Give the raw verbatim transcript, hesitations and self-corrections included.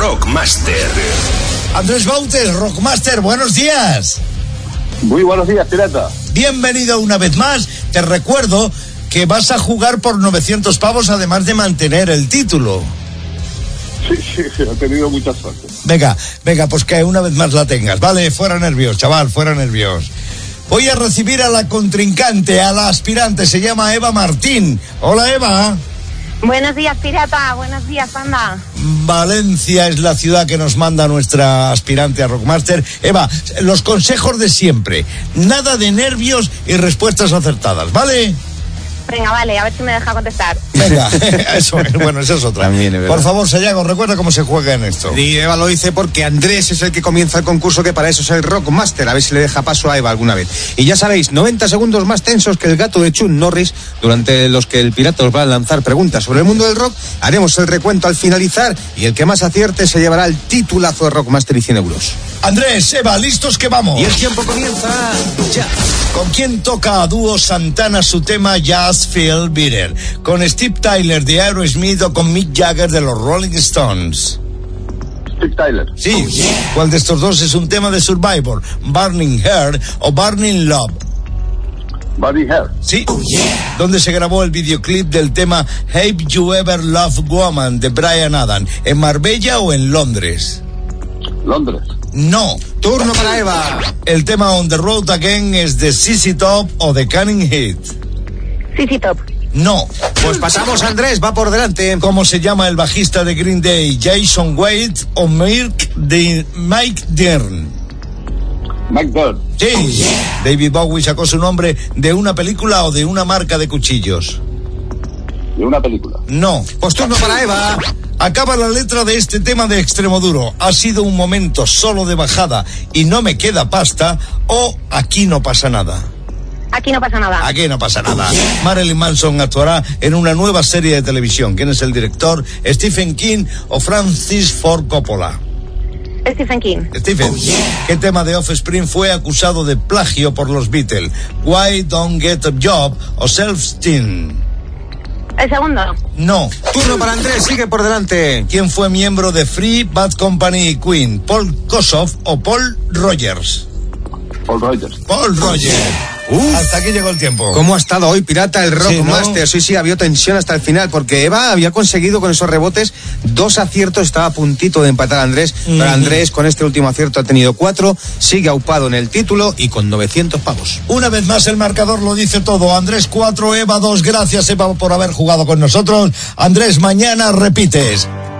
Rockmaster. Andrés Bautes, Rockmaster, buenos días. Muy buenos días, pirata. Bienvenido una vez más. Te recuerdo que vas a jugar por novecientos pavos, además de mantener el título. Sí, sí, sí, he tenido mucha suerte. Venga, venga, pues que una vez más la tengas. Vale, fuera nervios, chaval, fuera nervios. Voy a recibir a la contrincante, a la aspirante, se llama Eva Martín. Hola, Eva. Buenos días, pirata. Buenos días, panda. Valencia es la ciudad que nos manda nuestra aspirante a Rockmaster. Eva, los consejos de siempre. Nada de nervios y respuestas acertadas, ¿vale? Venga, vale, a ver si me deja contestar. Venga, eso es, bueno, esa es otra. También es verdad. Por favor, Sayago, recuerda cómo se juega en esto. Y Eva lo dice porque Andrés es el que comienza el concurso, que para eso es el Rockmaster. A ver si le deja paso a Eva alguna vez. Y ya sabéis, noventa segundos más tensos que el gato de Chuck Norris, durante los que el pirata os va a lanzar preguntas sobre el mundo del rock. Haremos el recuento al finalizar y el que más acierte se llevará el titulazo de Rockmaster y cien euros. Andrés, Eva, listos que vamos. Y el tiempo comienza ya. ¿Con quién toca a dúo Santana su tema Just Feel Better? ¿Con Steve Tyler de Aerosmith o con Mick Jagger de los Rolling Stones? Steve Tyler. Sí. Oh, yeah. ¿Cuál de estos dos es un tema de Survivor? ¿Burning Heart o Burning Love? Burning Heart. Sí. Oh, yeah. ¿Dónde se grabó el videoclip del tema Have You Ever Loved Woman de Bryan Adams? ¿En Marbella o en Londres? Londres. No. Turno para Eva. ¿El tema On the Road Again es de Z Z Top o de Cunning Heat? Z Z Top. No. Pues pasamos, Andrés, va por delante. ¿Cómo se llama el bajista de Green Day? ¿Jason Wade o Mike, de, Mike Dirn? Mike Dirn. Sí. Oh, yeah. David Bowie sacó su nombre de una película o de una marca de cuchillos. De una película. No. Pues turno para Eva. Acaba la letra de este tema de Extremoduro. Ha sido un momento solo de bajada y no me queda pasta, o aquí no pasa nada. Aquí no pasa nada. Aquí no pasa nada. Marilyn Manson actuará en una nueva serie de televisión. ¿Quién es el director? ¿Stephen King o Francis Ford Coppola? Stephen King. Stephen, oh, yeah. ¿Qué tema de Offspring fue acusado de plagio por los Beatles? Why Don't Get a Job o Self-Esteem? ¿El segundo? No. Turno para Andrés, sigue por delante. ¿Quién fue miembro de Free, Bad Company y Queen? ¿Paul Kossoff o Paul Rogers? Paul Rogers. Paul Rogers. Uf. Hasta aquí llegó el tiempo. ¿Cómo ha estado hoy, pirata, el Rockmaster? Sí, ¿no? sí, sí, había tensión hasta el final, porque Eva había conseguido con esos rebotes dos aciertos, estaba a puntito de empatar a Andrés, mm. pero Andrés con este último acierto ha tenido cuatro, sigue aupado en el título y con novecientos pavos. Una vez más el marcador lo dice todo. Andrés cuatro, Eva dos. Gracias, Eva, por haber jugado con nosotros. Andrés, mañana repites.